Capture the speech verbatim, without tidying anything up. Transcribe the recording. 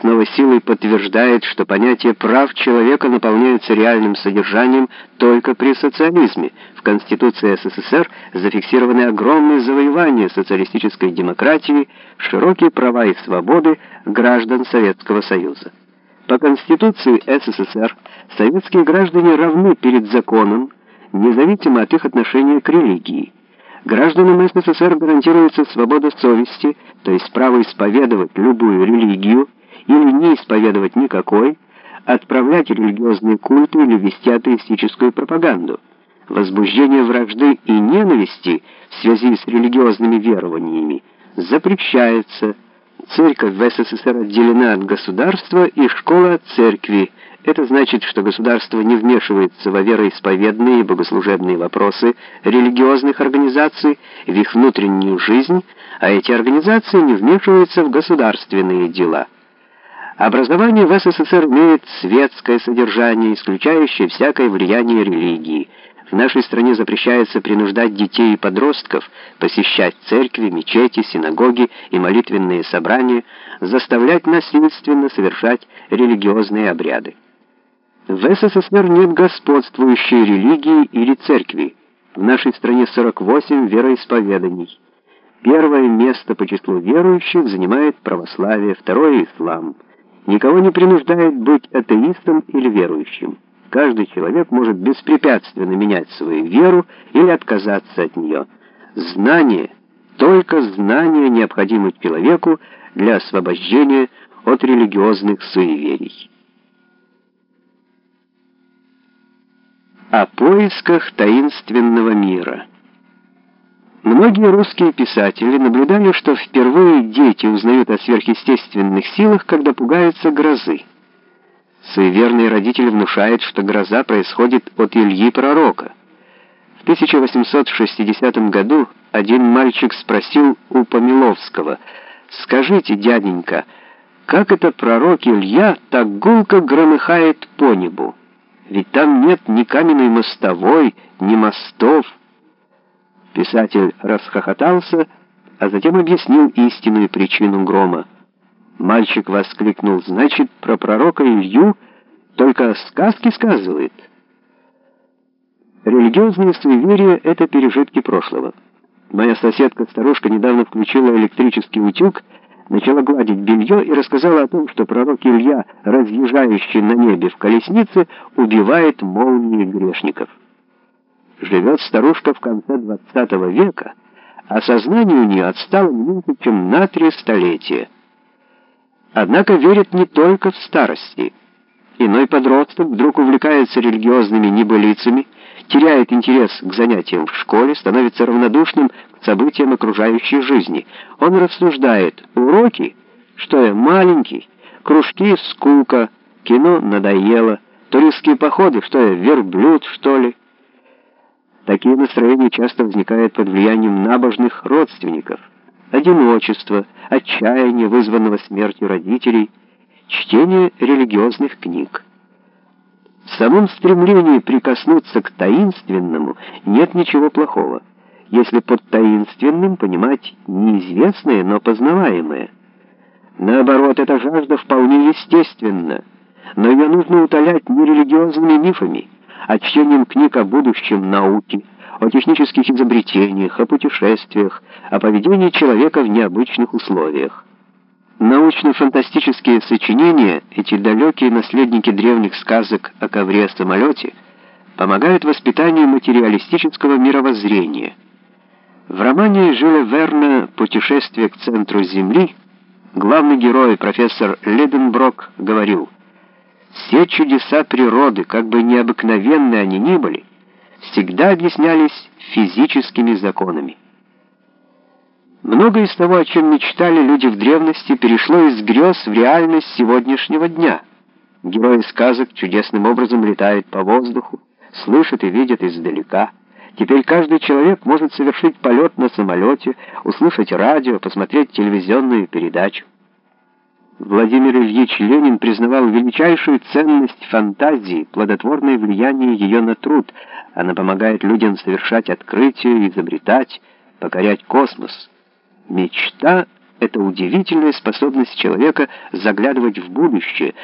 снова силой подтверждает, что понятие прав человека наполняется реальным содержанием только при социализме. В Конституции СССР зафиксированы огромные завоевания социалистической демократии, широкие права и свободы граждан Советского Союза. По Конституции СССР советские граждане равны перед законом, независимо от их отношения к религии. Гражданам СССР гарантируется свобода совести, то есть право исповедовать любую религию или не исповедовать никакой, отправлять религиозные культы или вести атеистическую пропаганду. Возбуждение вражды и ненависти в связи с религиозными верованиями запрещается. Церковь в СССР отделена от государства и школа от церкви. Это значит, что государство не вмешивается во вероисповедные и богослужебные вопросы религиозных организаций, в их внутреннюю жизнь, а эти организации не вмешиваются в государственные дела. Образование в СССР имеет светское содержание, исключающее всякое влияние религии. В нашей стране запрещается принуждать детей и подростков посещать церкви, мечети, синагоги и молитвенные собрания, заставлять насильственно совершать религиозные обряды. В СССР нет господствующей религии или церкви. В нашей стране сорок восемь вероисповеданий. Первое место по числу верующих занимает православие, второе — ислам. Никого не принуждает быть атеистом или верующим. Каждый человек может беспрепятственно менять свою веру или отказаться от нее. Знание, только знание необходимо человеку для освобождения от религиозных суеверий. О поисках таинственного мира. Многие русские писатели наблюдали, что впервые дети узнают о сверхъестественных силах, когда пугаются грозы. Суеверные родители внушают, что гроза происходит от Ильи Пророка. В тысяча восемьсот шестидесятом году один мальчик спросил у Помиловского: «Скажите, дяденька, как это пророк Илья так гулко громыхает по небу? Ведь там нет ни каменной мостовой, ни мостов». Писатель расхохотался, а затем объяснил истинную причину грома. Мальчик воскликнул: «Значит, про пророка Илью только сказки сказывает?» Религиозные суеверия — это пережитки прошлого. Моя соседка-старушка недавно включила электрический утюг, начала гладить белье и рассказала о том, что пророк Илья, разъезжающий на небе в колеснице, убивает молнией грешников. Живет старушка в конце двадцатого века, а сознание у нее отстало меньше, чем на три столетия. Однако верит не только в старости. Иной подросток вдруг увлекается религиозными небылицами, теряет интерес к занятиям в школе, становится равнодушным к событиям окружающей жизни. Он рассуждает: уроки, что я маленький, кружки — скука, кино надоело, туристские походы, что я верблюд, что ли. Такие настроения часто возникают под влиянием набожных родственников. Одиночество, отчаяние, вызванного смертью родителей, чтение религиозных книг. В самом стремлении прикоснуться к таинственному нет ничего плохого, если под таинственным понимать неизвестное, но познаваемое. Наоборот, эта жажда вполне естественна, но ее нужно утолять не религиозными мифами, а чтением книг о будущем науки, о технических изобретениях, о путешествиях, о поведении человека в необычных условиях. Научно-фантастические сочинения, эти далекие наследники древних сказок о ковре-самолете, помогают воспитанию материалистического мировоззрения. В романе Жюля Верна «Путешествие к центру Земли» главный герой, профессор Лиденброк, говорил: «Все чудеса природы, как бы необыкновенны они ни были, всегда объяснялись физическими законами». Многое из того, о чем мечтали люди в древности, перешло из грез в реальность сегодняшнего дня. Герои сказок чудесным образом летают по воздуху, слышат и видят издалека. Теперь каждый человек может совершить полет на самолете, услышать радио, посмотреть телевизионную передачу. Владимир Ильич Ленин признавал величайшую ценность фантазии, плодотворное влияние ее на труд. Она помогает людям совершать открытия, изобретать, покорять космос. Мечта это удивительная способность человека заглядывать в будущее,